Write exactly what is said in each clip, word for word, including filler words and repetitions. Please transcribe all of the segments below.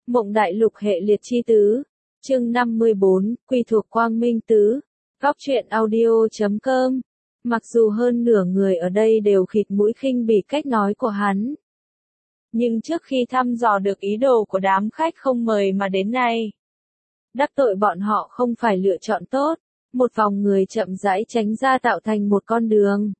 Mộng Đại Lục hệ liệt chi tứ. Chương năm mươi bốn, quy thuộc Quang Minh tứ. Góc truyện audio chấm com. Mặc dù hơn nửa người ở đây đều khịt mũi khinh bỉ cách nói của hắn. Nhưng trước khi thăm dò được ý đồ của đám khách không mời mà đến nay, đắc tội bọn họ không phải lựa chọn tốt. Một vòng người chậm rãi tránh ra tạo thành một con đường.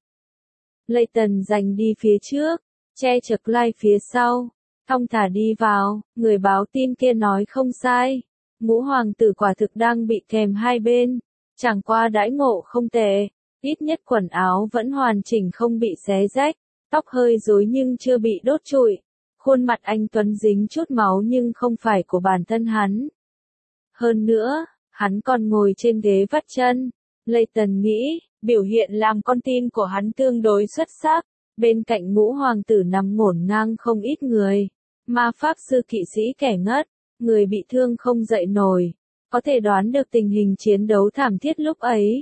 Layton giành đi phía trước, che chở Clyde phía sau. Thong thả đi vào, người báo tin kia nói không sai. Ngũ hoàng tử quả thực đang bị kèm hai bên. Chẳng qua đãi ngộ không tệ, ít nhất quần áo vẫn hoàn chỉnh không bị xé rách, tóc hơi rối nhưng chưa bị đốt trụi. Khuôn mặt anh tuấn dính chút máu nhưng không phải của bản thân hắn. Hơn nữa, hắn còn ngồi trên ghế vắt chân. Layton nghĩ, biểu hiện làm con tin của hắn tương đối xuất sắc. Bên cạnh ngũ hoàng tử nằm ngổn ngang không ít người. Ma pháp sư kỵ sĩ kẻ ngất, người bị thương không dậy nổi. Có thể đoán được tình hình chiến đấu thảm thiết lúc ấy.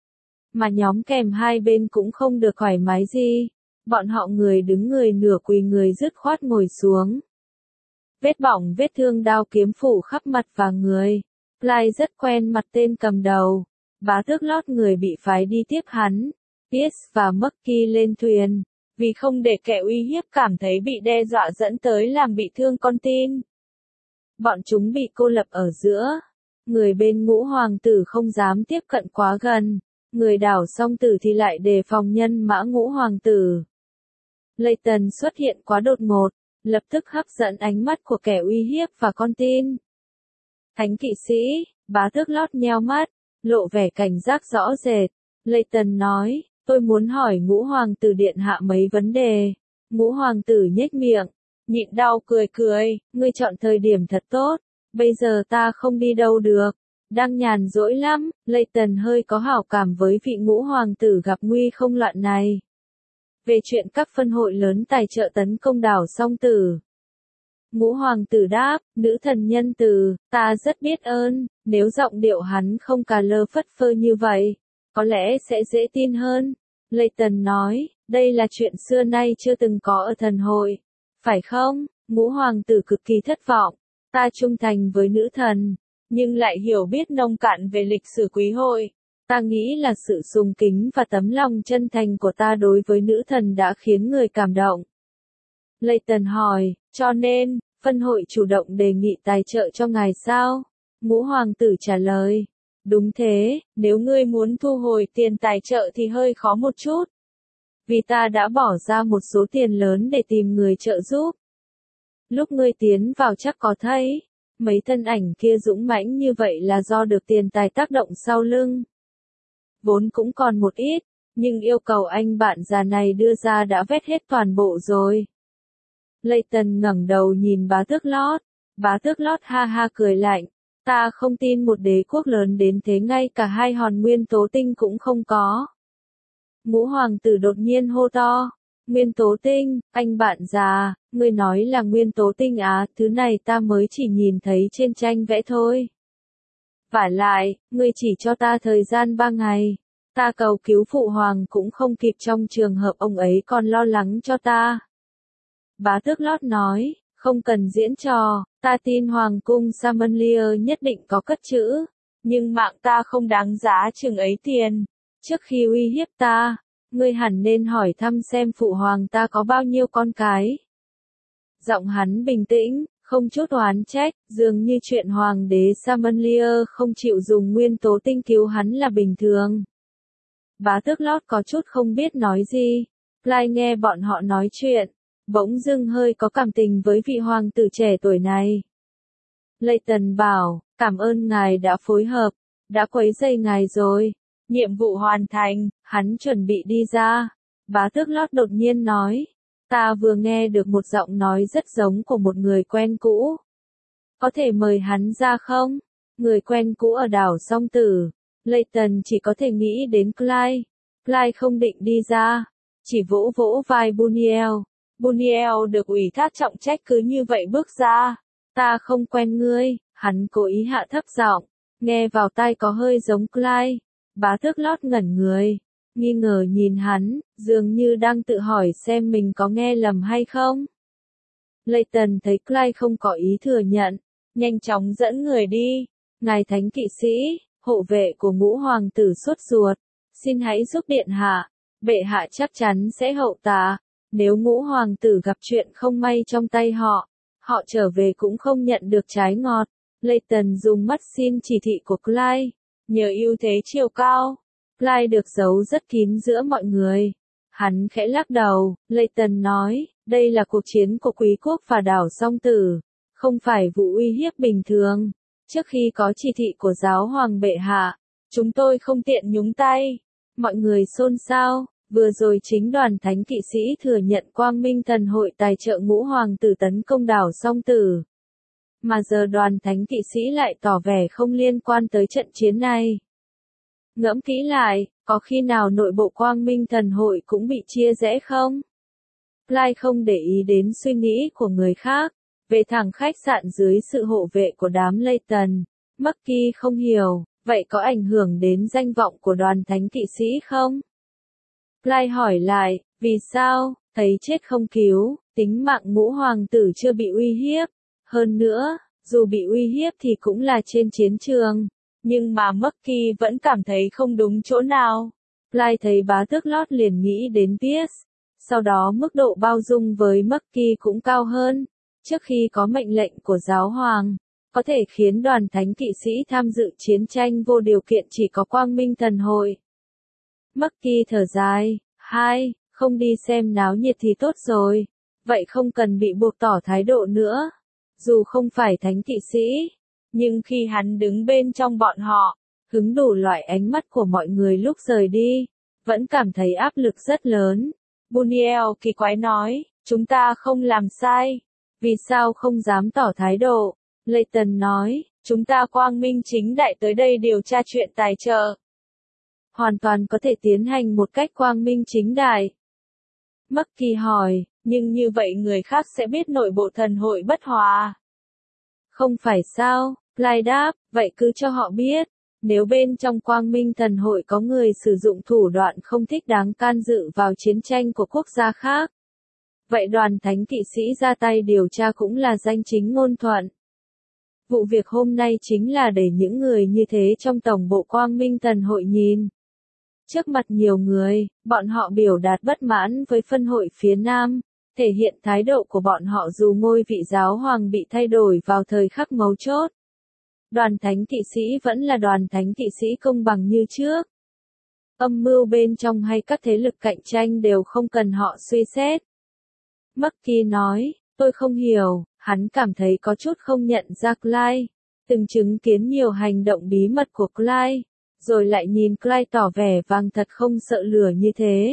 Mà nhóm kèm hai bên cũng không được thoải mái gì. Bọn họ người đứng người nửa quỳ người dứt khoát ngồi xuống. Vết bỏng vết thương đao kiếm phủ khắp mặt và người. Clyde rất quen mặt tên cầm đầu. Bá tước lót người bị phái đi tiếp hắn. Pierce và Murky lên thuyền. Vì không để kẻ uy hiếp cảm thấy bị đe dọa dẫn tới làm bị thương con tin. Bọn chúng bị cô lập ở giữa. Người bên ngũ hoàng tử không dám tiếp cận quá gần. Người đảo song tử thì lại đề phòng nhân mã ngũ hoàng tử. Layton xuất hiện quá đột ngột, lập tức hấp dẫn ánh mắt của kẻ uy hiếp và con tin. Thánh kỵ sĩ, bá tước lót nheo mắt, lộ vẻ cảnh giác rõ rệt. Layton nói, tôi muốn hỏi ngũ hoàng tử điện hạ mấy vấn đề. Ngũ hoàng tử nhếch miệng, nhịn đau cười cười, ngươi chọn thời điểm thật tốt, bây giờ ta không đi đâu được. Đang nhàn rỗi lắm, Layton hơi có hảo cảm với vị ngũ hoàng tử gặp nguy không loạn này. Về chuyện các phân hội lớn tài trợ tấn công đảo song tử. Ngũ hoàng tử đáp, nữ thần nhân từ, ta rất biết ơn, nếu giọng điệu hắn không cà lơ phất phơ như vậy, có lẽ sẽ dễ tin hơn. Layton nói, đây là chuyện xưa nay chưa từng có ở thần hội. Phải không? Ngũ hoàng tử cực kỳ thất vọng. Ta trung thành với nữ thần, nhưng lại hiểu biết nông cạn về lịch sử quý hội. Ta nghĩ là sự sùng kính và tấm lòng chân thành của ta đối với nữ thần đã khiến người cảm động. Layton hỏi, cho nên, phân hội chủ động đề nghị tài trợ cho ngài sao? Ngũ hoàng tử trả lời, đúng thế, nếu ngươi muốn thu hồi tiền tài trợ thì hơi khó một chút. Vì ta đã bỏ ra một số tiền lớn để tìm người trợ giúp. Lúc ngươi tiến vào chắc có thấy, mấy thân ảnh kia dũng mãnh như vậy là do được tiền tài tác động sau lưng. Vốn cũng còn một ít, nhưng yêu cầu anh bạn già này đưa ra đã vét hết toàn bộ rồi. Layton ngẩng đầu nhìn bá tước lót. Bá tước lót ha ha cười lạnh. Ta không tin một đế quốc lớn đến thế ngay cả hai hòn nguyên tố tinh cũng không có. Ngũ hoàng tử đột nhiên hô to. Nguyên tố tinh, anh bạn già, ngươi nói là nguyên tố tinh á, thứ này ta mới chỉ nhìn thấy trên tranh vẽ thôi. Vả lại, ngươi chỉ cho ta thời gian ba ngày. Ta cầu cứu phụ hoàng cũng không kịp trong trường hợp ông ấy còn lo lắng cho ta. Bá tước lót nói, không cần diễn trò, ta tin hoàng cung Samanlier nhất định có cất trữ. Nhưng mạng ta không đáng giá chừng ấy tiền. Trước khi uy hiếp ta, ngươi hẳn nên hỏi thăm xem phụ hoàng ta có bao nhiêu con cái. Giọng hắn bình tĩnh, không chút oán trách, dường như chuyện hoàng đế Samanlier không chịu dùng nguyên tố tinh cứu hắn là bình thường. Bá tước lót có chút không biết nói gì. Clyde nghe bọn họ nói chuyện, bỗng dưng hơi có cảm tình với vị hoàng tử trẻ tuổi này. Layton bảo, cảm ơn ngài đã phối hợp, đã quấy rầy ngài rồi. Nhiệm vụ hoàn thành, hắn chuẩn bị đi ra. Bá tước lót đột nhiên nói, ta vừa nghe được một giọng nói rất giống của một người quen cũ. Có thể mời hắn ra không? Người quen cũ ở đảo song tử. Layton chỉ có thể nghĩ đến Clyde. Clyde không định đi ra, chỉ vỗ vỗ vai Buniel. Buniel được ủy thác trọng trách cứ như vậy bước ra. Ta không quen ngươi, hắn cố ý hạ thấp giọng, nghe vào tai có hơi giống Clyde. Bá tước lót ngẩn người, nghi ngờ nhìn hắn, dường như đang tự hỏi xem mình có nghe lầm hay không. Layton thấy Clyde không có ý thừa nhận, nhanh chóng dẫn người đi. Ngài thánh kỵ sĩ, hộ vệ của ngũ hoàng tử sốt ruột, xin hãy giúp điện hạ, bệ hạ chắc chắn sẽ hậu tạ. Nếu ngũ hoàng tử gặp chuyện không may trong tay họ, họ trở về cũng không nhận được trái ngọt. Layton dùng mắt xin chỉ thị của Clyde, nhờ ưu thế chiều cao, Clyde được giấu rất kín giữa mọi người. Hắn khẽ lắc đầu, Layton nói, đây là cuộc chiến của quý quốc và đảo Song Tử, không phải vụ uy hiếp bình thường. Trước khi có chỉ thị của giáo hoàng bệ hạ, chúng tôi không tiện nhúng tay. Mọi người xôn xao, vừa rồi chính đoàn thánh kỵ sĩ thừa nhận Quang Minh Thần hội tài trợ ngũ hoàng tử tấn công đảo Song Tử. Mà giờ đoàn thánh kỵ sĩ lại tỏ vẻ không liên quan tới trận chiến này. Ngẫm kỹ lại, có khi nào nội bộ Quang Minh Thần hội cũng bị chia rẽ không? Clyde không để ý đến suy nghĩ của người khác, về thẳng khách sạn dưới sự hộ vệ của đám Layton. Bucky không hiểu, vậy có ảnh hưởng đến danh vọng của đoàn thánh kỵ sĩ không? Clyde hỏi lại, vì sao, thấy chết không cứu, tính mạng ngũ hoàng tử chưa bị uy hiếp. Hơn nữa, dù bị uy hiếp thì cũng là trên chiến trường. Nhưng mà Bucky vẫn cảm thấy không đúng chỗ nào. Clyde thấy bá tước Lót liền nghĩ đến Pierce. Sau đó mức độ bao dung với Bucky cũng cao hơn. Trước khi có mệnh lệnh của giáo hoàng, có thể khiến đoàn thánh kỵ sĩ tham dự chiến tranh vô điều kiện chỉ có Quang Minh Thần hội. Bucky thở dài, hai, không đi xem náo nhiệt thì tốt rồi. Vậy không cần bị buộc tỏ thái độ nữa. Dù không phải thánh kỵ sĩ, nhưng khi hắn đứng bên trong bọn họ, hứng đủ loại ánh mắt của mọi người lúc rời đi, vẫn cảm thấy áp lực rất lớn. Buniel kỳ quái nói, chúng ta không làm sai, vì sao không dám tỏ thái độ? Layton nói, chúng ta quang minh chính đại tới đây điều tra chuyện tài trợ. Hoàn toàn có thể tiến hành một cách quang minh chính đại. Bucky hỏi, nhưng như vậy người khác sẽ biết nội bộ thần hội bất hòa. Không phải sao, Clyde đáp, vậy cứ cho họ biết. Nếu bên trong Quang Minh Thần hội có người sử dụng thủ đoạn không thích đáng can dự vào chiến tranh của quốc gia khác, vậy đoàn thánh kỵ sĩ ra tay điều tra cũng là danh chính ngôn thuận. Vụ việc hôm nay chính là để những người như thế trong tổng bộ Quang Minh Thần hội nhìn. Trước mặt nhiều người, bọn họ biểu đạt bất mãn với phân hội phía Nam, thể hiện thái độ của bọn họ dù ngôi vị giáo hoàng bị thay đổi vào thời khắc mấu chốt. Đoàn thánh kỵ sĩ vẫn là đoàn thánh kỵ sĩ công bằng như trước. Âm mưu bên trong hay các thế lực cạnh tranh đều không cần họ suy xét. Bucky nói, tôi không hiểu, hắn cảm thấy có chút không nhận ra Clyde, từng chứng kiến nhiều hành động bí mật của Clyde, rồi lại nhìn Clyde tỏ vẻ vàng thật không sợ lửa như thế.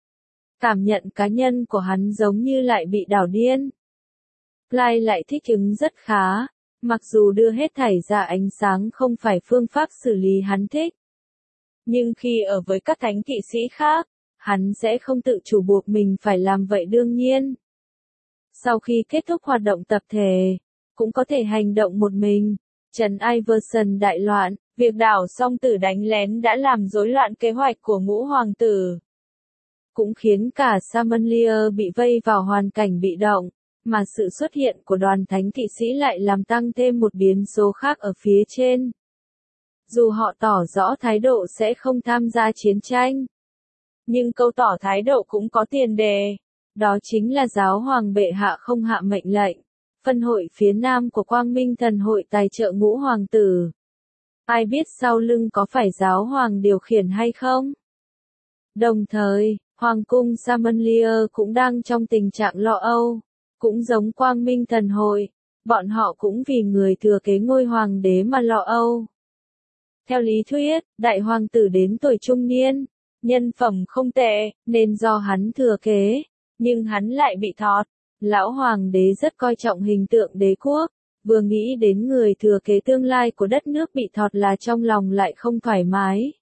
Cảm nhận cá nhân của hắn giống như lại bị đảo điên. Clyde lại thích ứng rất khá, mặc dù đưa hết thảy ra ánh sáng không phải phương pháp xử lý hắn thích. Nhưng khi ở với các thánh kỵ sĩ khác, hắn sẽ không tự chủ buộc mình phải làm vậy đương nhiên. Sau khi kết thúc hoạt động tập thể, cũng có thể hành động một mình. Trần Iverson đại loạn, việc đảo Song Tử đánh lén đã làm rối loạn kế hoạch của ngũ hoàng tử. Cũng khiến cả Sammonlier bị vây vào hoàn cảnh bị động, mà sự xuất hiện của đoàn thánh kỵ sĩ lại làm tăng thêm một biến số khác ở phía trên. Dù họ tỏ rõ thái độ sẽ không tham gia chiến tranh, nhưng câu tỏ thái độ cũng có tiền đề. Đó chính là giáo hoàng bệ hạ không hạ mệnh lệnh. Phân hội phía Nam của Quang Minh Thần hội tài trợ ngũ hoàng tử. Ai biết sau lưng có phải giáo hoàng điều khiển hay không? Đồng thời, Hoàng cung Sammonlier cũng đang trong tình trạng lo âu. Cũng giống Quang Minh Thần hội, bọn họ cũng vì người thừa kế ngôi hoàng đế mà lo âu. Theo lý thuyết, đại hoàng tử đến tuổi trung niên, nhân phẩm không tệ, nên do hắn thừa kế, nhưng hắn lại bị thọt. Lão hoàng đế rất coi trọng hình tượng đế quốc, vừa nghĩ đến người thừa kế tương lai của đất nước bị thọt là trong lòng lại không thoải mái.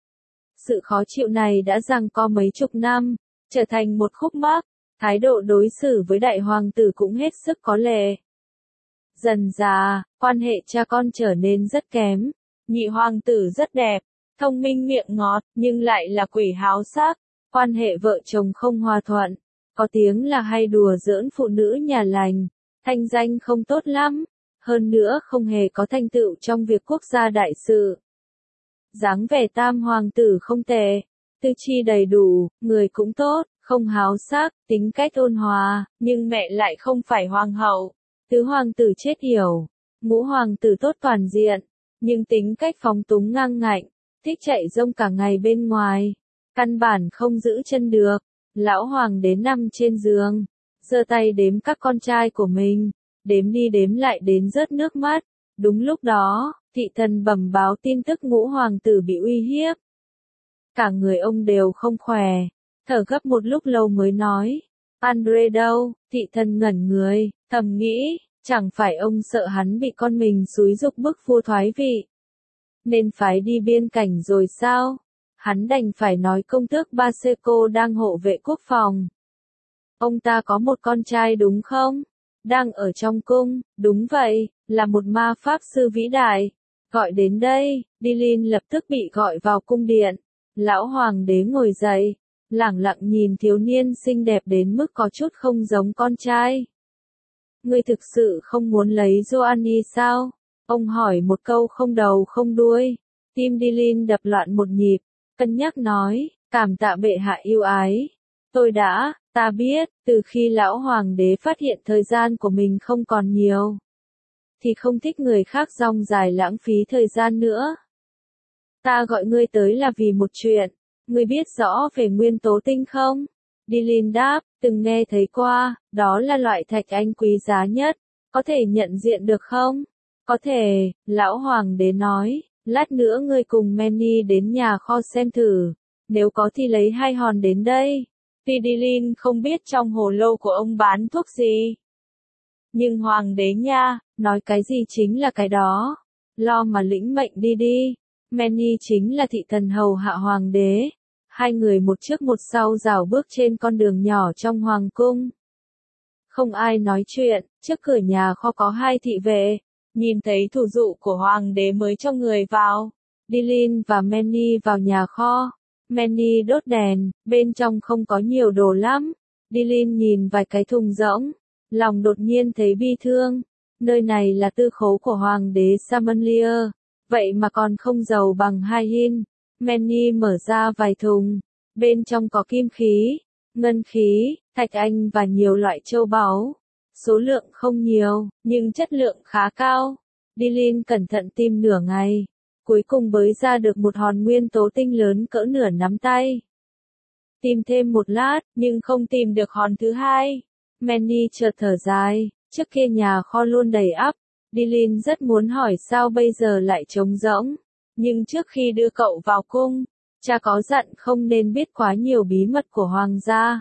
Sự khó chịu này đã giằng co mấy chục năm, trở thành một khúc mắc, thái độ đối xử với đại hoàng tử cũng hết sức có lệ. Dần dà, quan hệ cha con trở nên rất kém. Nhị hoàng tử rất đẹp, thông minh miệng ngọt, nhưng lại là quỷ háo sắc. Quan hệ vợ chồng không hòa thuận, có tiếng là hay đùa giỡn phụ nữ nhà lành, thanh danh không tốt lắm. hơn nữa không hề có thành tựu trong việc quốc gia đại sự. Dáng vẻ tam hoàng tử không tệ, tư chi đầy đủ, người cũng tốt, không háo sắc, tính cách ôn hòa, nhưng mẹ lại không phải hoàng hậu. Tứ hoàng tử chết yểu, ngũ hoàng tử tốt toàn diện, nhưng tính cách phóng túng ngang ngạnh, thích chạy rông cả ngày bên ngoài, căn bản không giữ chân được. Lão hoàng đế nằm trên giường, giơ tay đếm các con trai của mình, đếm đi đếm lại đến rớt nước mắt. Đúng lúc đó, thị thần bẩm báo tin tức ngũ hoàng tử bị uy hiếp. Cả người ông đều không khỏe, thở gấp một lúc lâu mới nói, Andre đâu? Thị thần ngẩn người, thầm nghĩ, chẳng phải ông sợ hắn bị con mình xúi giục bức vua thoái vị, nên phái đi biên cảnh rồi sao? Hắn đành phải nói công tước Baseco đang hộ vệ quốc phòng. Ông ta có một con trai đúng không? Đang ở trong cung, đúng vậy, là một ma pháp sư vĩ đại. Gọi đến đây, Dilin lập tức bị gọi vào cung điện. Lão hoàng đế ngồi dậy, lẳng lặng nhìn thiếu niên xinh đẹp đến mức có chút không giống con trai. Ngươi thực sự không muốn lấy Joanny sao? Ông hỏi một câu không đầu không đuôi. Tim Dilin đập loạn một nhịp, cân nhắc nói, cảm tạ bệ hạ yêu ái. Tôi đã, ta biết, từ khi lão hoàng đế phát hiện thời gian của mình không còn nhiều, thì không thích người khác rong dài lãng phí thời gian nữa. Ta gọi ngươi tới là vì một chuyện, ngươi biết rõ về nguyên tố tinh không? Dilin đáp, từng nghe thấy qua, đó là loại thạch anh quý giá nhất, có thể nhận diện được không? Có thể, lão hoàng đế nói, lát nữa ngươi cùng Manny đến nhà kho xem thử, nếu có thì lấy hai hòn đến đây. Tuy Dilin không biết trong hồ lô của ông bán thuốc gì, nhưng hoàng đế nha, nói cái gì chính là cái đó, lo mà lĩnh mệnh đi đi. Manny chính là thị thần hầu hạ hoàng đế. Hai người một trước một sau rảo bước trên con đường nhỏ trong hoàng cung. Không ai nói chuyện, trước cửa nhà kho có hai thị vệ, nhìn thấy thủ dụ của hoàng đế mới cho người vào. Dilin và Manny vào nhà kho. Manny đốt đèn, bên trong không có nhiều đồ lắm. Dilin nhìn vài cái thùng rỗng, lòng đột nhiên thấy bi thương. Nơi này là tư khố của hoàng đế Samanlier, vậy mà còn không giàu bằng Hai-hin. Manny mở ra vài thùng, bên trong có kim khí, ngân khí, thạch anh và nhiều loại châu báu. Số lượng không nhiều, nhưng chất lượng khá cao. Dilin cẩn thận tìm nửa ngày, cuối cùng bới ra được một hòn nguyên tố tinh lớn cỡ nửa nắm tay. Tìm thêm một lát, nhưng không tìm được hòn thứ hai. Manny chợt thở dài, trước kia nhà kho luôn đầy ắp. Dilin rất muốn hỏi sao bây giờ lại trống rỗng. Nhưng trước khi đưa cậu vào cung, cha có dặn không nên biết quá nhiều bí mật của hoàng gia.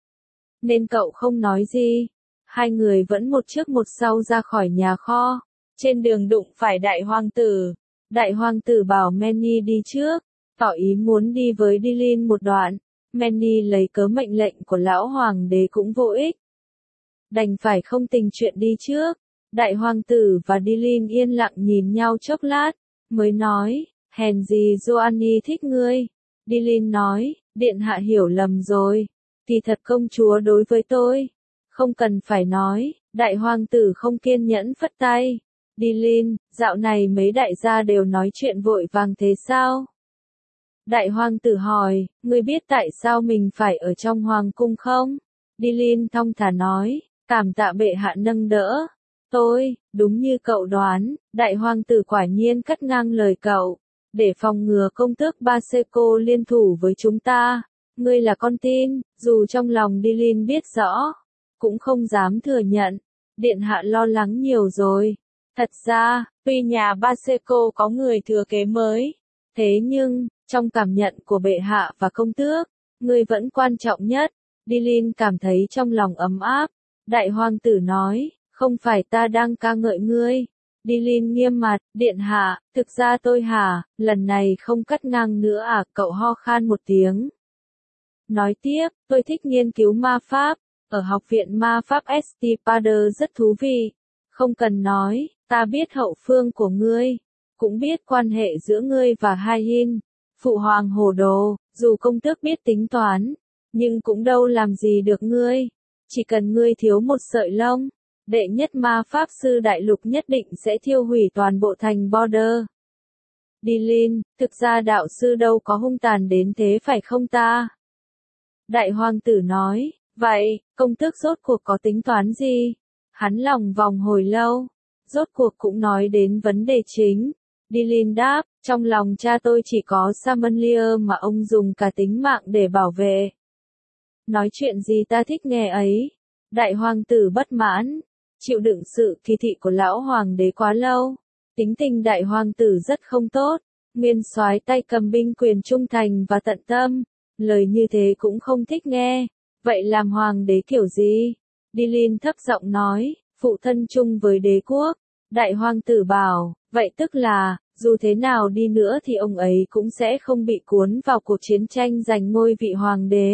Nên cậu không nói gì. Hai người vẫn một trước một sau ra khỏi nhà kho. Trên đường đụng phải đại hoàng tử. Đại hoàng tử bảo Manny đi trước, tỏ ý muốn đi với Dilin một đoạn. Manny lấy cớ mệnh lệnh của lão hoàng đế cũng vô ích, đành phải không tình chuyện đi trước. Đại hoàng tử và Dilin yên lặng nhìn nhau chốc lát, mới nói, hèn gì Joanny thích ngươi. Dilin nói, điện hạ hiểu lầm rồi, kỳ thật công chúa đối với tôi, không cần phải nói. Đại hoàng tử không kiên nhẫn phất tay. Dilin, dạo này mấy đại gia đều nói chuyện vội vàng thế sao? Đại hoàng tử hỏi, ngươi biết tại sao mình phải ở trong hoàng cung không? Dilin thong thả nói, cảm tạ bệ hạ nâng đỡ. Tôi, đúng như cậu đoán, đại hoàng tử quả nhiên cắt ngang lời cậu. Để phòng ngừa công tước Baseco liên thủ với chúng ta, ngươi là con tin, dù trong lòng Dilin biết rõ, cũng không dám thừa nhận. Điện hạ lo lắng nhiều rồi. Thật ra, tuy nhà Baseco có người thừa kế mới, thế nhưng, trong cảm nhận của bệ hạ và công tước, ngươi vẫn quan trọng nhất. Dilin cảm thấy trong lòng ấm áp. Đại hoàng tử nói, không phải ta đang ca ngợi ngươi. Dilin nghiêm mặt, điện hạ, thực ra tôi hả, lần này không cắt ngang nữa à, cậu ho khan một tiếng. Nói tiếp, tôi thích nghiên cứu ma pháp, ở học viện ma pháp Estipader rất thú vị. Không cần nói, ta biết hậu phương của ngươi, cũng biết quan hệ giữa ngươi và Hai-hin. Phụ hoàng hồ đồ, dù công tước biết tính toán, nhưng cũng đâu làm gì được ngươi. Chỉ cần ngươi thiếu một sợi lông, đệ nhất ma pháp sư đại lục nhất định sẽ thiêu hủy toàn bộ thành Border. Dilin, thực ra đạo sư đâu có hung tàn đến thế phải không ta? Đại hoàng tử nói, vậy, công tước rốt cuộc có tính toán gì? Hắn lòng vòng hồi lâu, rốt cuộc cũng nói đến vấn đề chính. Dilin đáp, trong lòng cha tôi chỉ có Samanlier mà ông dùng cả tính mạng để bảo vệ. Nói chuyện gì ta thích nghe ấy. Đại hoàng tử bất mãn, chịu đựng sự kỳ thị của lão hoàng đế quá lâu. Tính tình đại hoàng tử rất không tốt, nguyên soái tay cầm binh quyền trung thành và tận tâm, lời như thế cũng không thích nghe. Vậy làm hoàng đế kiểu gì? Dilin thấp giọng nói, phụ thân chung với đế quốc. Đại hoàng tử bảo, vậy tức là, dù thế nào đi nữa thì ông ấy cũng sẽ không bị cuốn vào cuộc chiến tranh giành ngôi vị hoàng đế.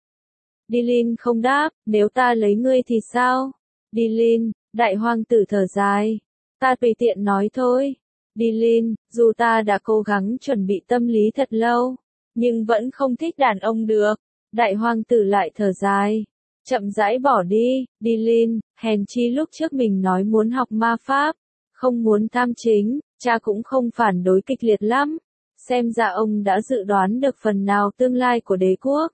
Dilin không đáp, nếu ta lấy ngươi thì sao? Dilin, đại hoàng tử thở dài, ta tùy tiện nói thôi. Dilin, dù ta đã cố gắng chuẩn bị tâm lý thật lâu, nhưng vẫn không thích đàn ông được. Đại hoàng tử lại thở dài, chậm rãi bỏ đi. Dilin, hèn chi lúc trước mình nói muốn học ma pháp, không muốn tham chính, cha cũng không phản đối kịch liệt lắm. Xem ra ông đã dự đoán được phần nào tương lai của đế quốc.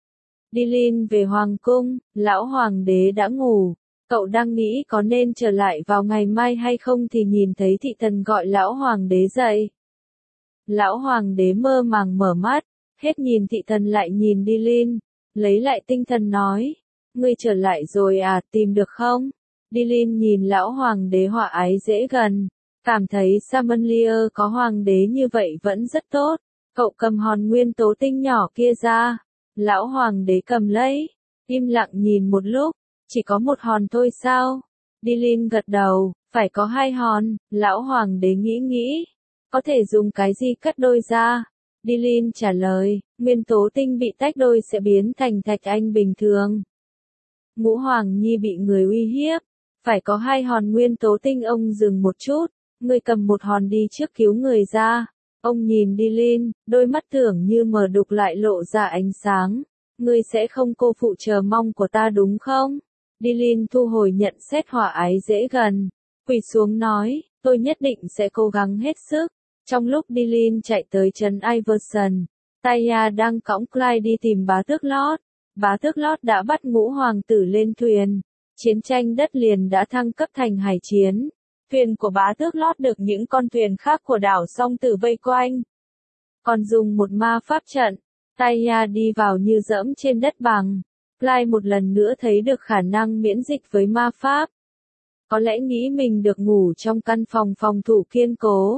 Dilin về hoàng cung, lão hoàng đế đã ngủ. Cậu đang nghĩ có nên trở lại vào ngày mai hay không thì nhìn thấy thị thần gọi lão hoàng đế dậy. Lão hoàng đế mơ màng mở mắt, hết nhìn thị thần lại nhìn Dilin, lấy lại tinh thần nói, ngươi trở lại rồi à, tìm được không? Dilin nhìn lão hoàng đế hòa ái dễ gần, cảm thấy Samanlier có hoàng đế như vậy vẫn rất tốt. Cậu cầm hòn nguyên tố tinh nhỏ kia ra. Lão hoàng đế cầm lấy, im lặng nhìn một lúc, chỉ có một hòn thôi sao? Dilin gật đầu, phải có hai hòn. Lão hoàng đế nghĩ nghĩ, có thể dùng cái gì cắt đôi ra? Dilin trả lời, nguyên tố tinh bị tách đôi sẽ biến thành thạch anh bình thường. Ngũ hoàng nhi bị người uy hiếp, phải có hai hòn nguyên tố tinh. Ông dừng một chút, ngươi cầm một hòn đi trước cứu người ra. Ông nhìn Dilin, đôi mắt tưởng như mờ đục lại lộ ra ánh sáng. Ngươi sẽ không cô phụ chờ mong của ta đúng không? Dilin thu hồi nhận xét hòa ái dễ gần, quỳ xuống nói, tôi nhất định sẽ cố gắng hết sức. Trong lúc Dilin chạy tới trấn Iverson, Taya đang cõng Clyde đi tìm bá tước Lót. Bá tước Lót đã bắt ngũ hoàng tử lên thuyền. Chiến tranh đất liền đã thăng cấp thành hải chiến. Thuyền của bá tước Lót được những con thuyền khác của đảo song tử vây quanh. Còn dùng một ma pháp trận, Taya đi vào như dẫm trên đất bằng. Clyde một lần nữa thấy được khả năng miễn dịch với ma pháp. Có lẽ nghĩ mình được ngủ trong căn phòng phòng thủ kiên cố.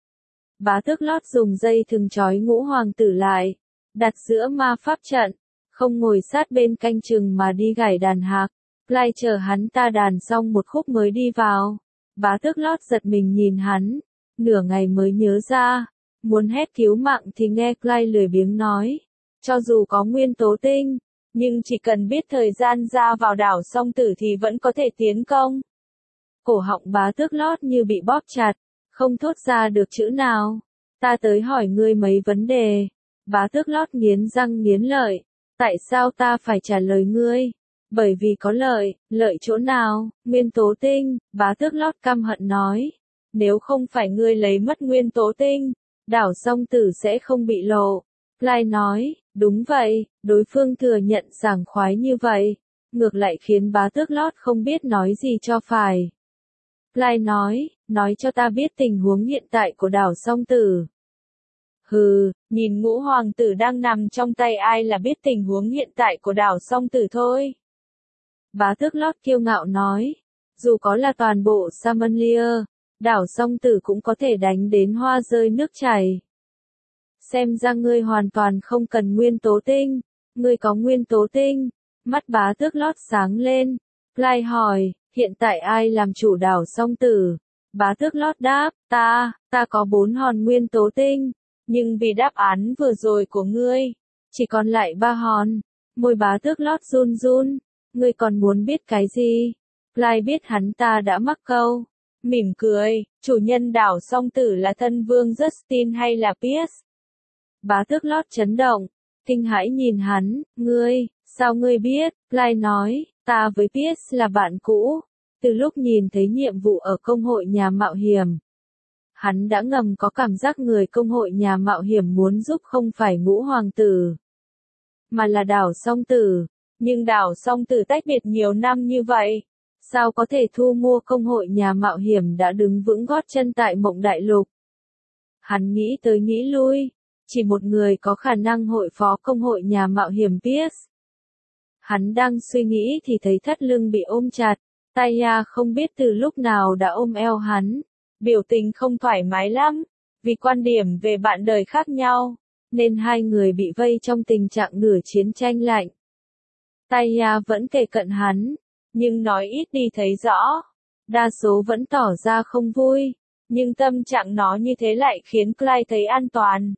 Bá tước Lót dùng dây thừng trói ngũ hoàng tử lại, đặt giữa ma pháp trận, không ngồi sát bên canh chừng mà đi gảy đàn hạc. Clyde chờ hắn ta đàn xong một khúc mới đi vào. Bá tước Lót giật mình nhìn hắn, nửa ngày mới nhớ ra, muốn hét cứu mạng thì nghe Clyde lười biếng nói, cho dù có nguyên tố tinh, nhưng chỉ cần biết thời gian ra vào đảo song tử thì vẫn có thể tiến công. Cổ họng bá tước Lót như bị bóp chặt, không thốt ra được chữ nào. Ta tới hỏi ngươi mấy vấn đề. Bá tước Lót nghiến răng nghiến lợi. Tại sao ta phải trả lời ngươi? Bởi vì có lợi. Lợi chỗ nào? Nguyên tố tinh. Bá tước Lót căm hận nói. Nếu không phải ngươi lấy mất nguyên tố tinh, đảo song tử sẽ không bị lộ. Clyde nói, đúng vậy. Đối phương thừa nhận sảng khoái như vậy, ngược lại khiến bá tước Lót không biết nói gì cho phải. Clyde nói, nói cho ta biết tình huống hiện tại của đảo song tử. Hừ, nhìn ngũ hoàng tử đang nằm trong tay ai là biết tình huống hiện tại của đảo song tử thôi. Bá tước Lót kiêu ngạo nói, dù có là toàn bộ Samanlier, đảo song tử cũng có thể đánh đến hoa rơi nước chảy. Xem ra ngươi hoàn toàn không cần nguyên tố tinh, ngươi có nguyên tố tinh. Mắt bá tước Lót sáng lên. Clyde hỏi, hiện tại ai làm chủ đảo song tử? Bá tước Lót đáp, ta, ta có bốn hòn nguyên tố tinh, nhưng vì đáp án vừa rồi của ngươi, chỉ còn lại ba hòn. Môi bá tước Lót run run, ngươi còn muốn biết cái gì? Clyde biết hắn ta đã mắc câu, mỉm cười, chủ nhân đảo song tử là thân vương Justin hay là Pierce? Bá tước Lót chấn động, kinh hãi nhìn hắn, ngươi, sao ngươi biết? Clyde nói, ta với Pierce là bạn cũ. Từ lúc nhìn thấy nhiệm vụ ở công hội nhà mạo hiểm, hắn đã ngầm có cảm giác người công hội nhà mạo hiểm muốn giúp không phải ngũ hoàng tử, mà là đảo song tử. Nhưng đảo song tử tách biệt nhiều năm như vậy, sao có thể thu mua công hội nhà mạo hiểm đã đứng vững gót chân tại Mộng Đại Lục. Hắn nghĩ tới nghĩ lui, chỉ một người có khả năng hội phó công hội nhà mạo hiểm Pierce. Hắn đang suy nghĩ thì thấy thắt lưng bị ôm chặt, Taya không biết từ lúc nào đã ôm eo hắn, biểu tình không thoải mái lắm, vì quan điểm về bạn đời khác nhau, nên hai người bị vây trong tình trạng nửa chiến tranh lạnh. Taya vẫn kề cận hắn, nhưng nói ít đi thấy rõ, đa số vẫn tỏ ra không vui, nhưng tâm trạng nó như thế lại khiến Clyde thấy an toàn.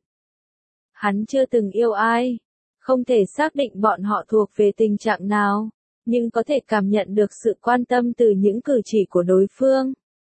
Hắn chưa từng yêu ai, không thể xác định bọn họ thuộc về tình trạng nào, nhưng có thể cảm nhận được sự quan tâm từ những cử chỉ của đối phương.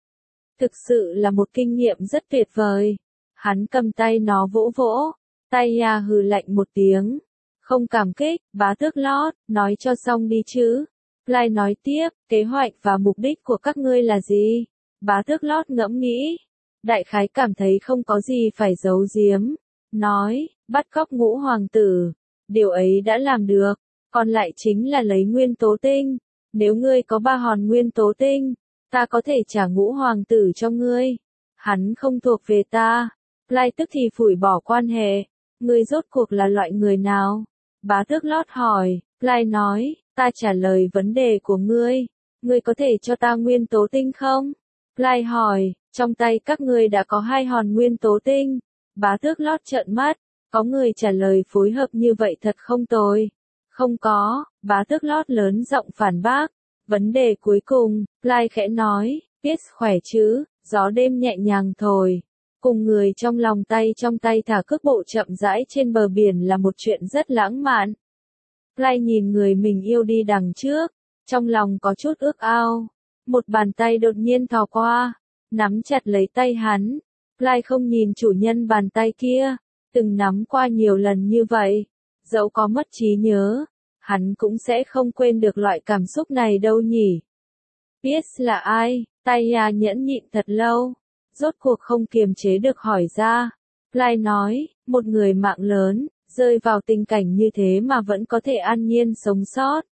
Thực sự là một kinh nghiệm rất tuyệt vời. Hắn cầm tay nó vỗ vỗ, Taya hừ lạnh một tiếng. Không cảm kích, bá tước Lót, nói cho xong đi chứ. Clyde nói tiếp, kế hoạch và mục đích của các ngươi là gì? Bá tước Lót ngẫm nghĩ. Đại khái cảm thấy không có gì phải giấu giếm. Nói, bắt cóc ngũ hoàng tử. Điều ấy đã làm được. Còn lại chính là lấy nguyên tố tinh. Nếu ngươi có ba hòn nguyên tố tinh, ta có thể trả ngũ hoàng tử cho ngươi. Hắn không thuộc về ta. Clyde tức thì phủi bỏ quan hệ. Ngươi rốt cuộc là loại người nào? Bá tước Lót hỏi. Clyde nói, ta trả lời vấn đề của ngươi. Ngươi có thể cho ta nguyên tố tinh không? Clyde hỏi, trong tay các ngươi đã có hai hòn nguyên tố tinh. Bá tước Lót trợn mắt. Có người trả lời phối hợp như vậy thật không tồi. Không có, bá tước Lót lớn giọng phản bác. Vấn đề cuối cùng, Clyde khẽ nói, Pierce khỏe chứ, gió đêm nhẹ nhàng thổi. Cùng người trong lòng tay trong tay thả cước bộ chậm rãi trên bờ biển là một chuyện rất lãng mạn. Clyde nhìn người mình yêu đi đằng trước, trong lòng có chút ước ao. Một bàn tay đột nhiên thò qua, nắm chặt lấy tay hắn. Clyde không nhìn chủ nhân bàn tay kia, từng nắm qua nhiều lần như vậy. Dẫu có mất trí nhớ, hắn cũng sẽ không quên được loại cảm xúc này đâu nhỉ. Pierce là ai? Taya nhẫn nhịn thật lâu, rốt cuộc không kiềm chế được hỏi ra. Clyde nói, một người mạng lớn, rơi vào tình cảnh như thế mà vẫn có thể an nhiên sống sót.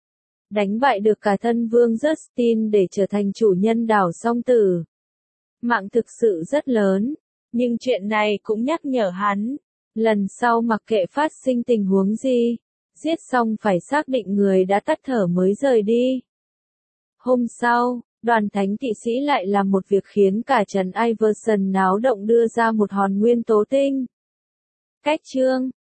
Đánh bại được cả thân vương Justin để trở thành chủ nhân đảo song tử. Mạng thực sự rất lớn, nhưng chuyện này cũng nhắc nhở hắn. Lần sau mặc kệ phát sinh tình huống gì, giết xong phải xác định người đã tắt thở mới rời đi. Hôm sau, đoàn thánh kỵ sĩ lại làm một việc khiến cả trấn Iverson náo động đưa ra một hòn nguyên tố tinh. Cách chương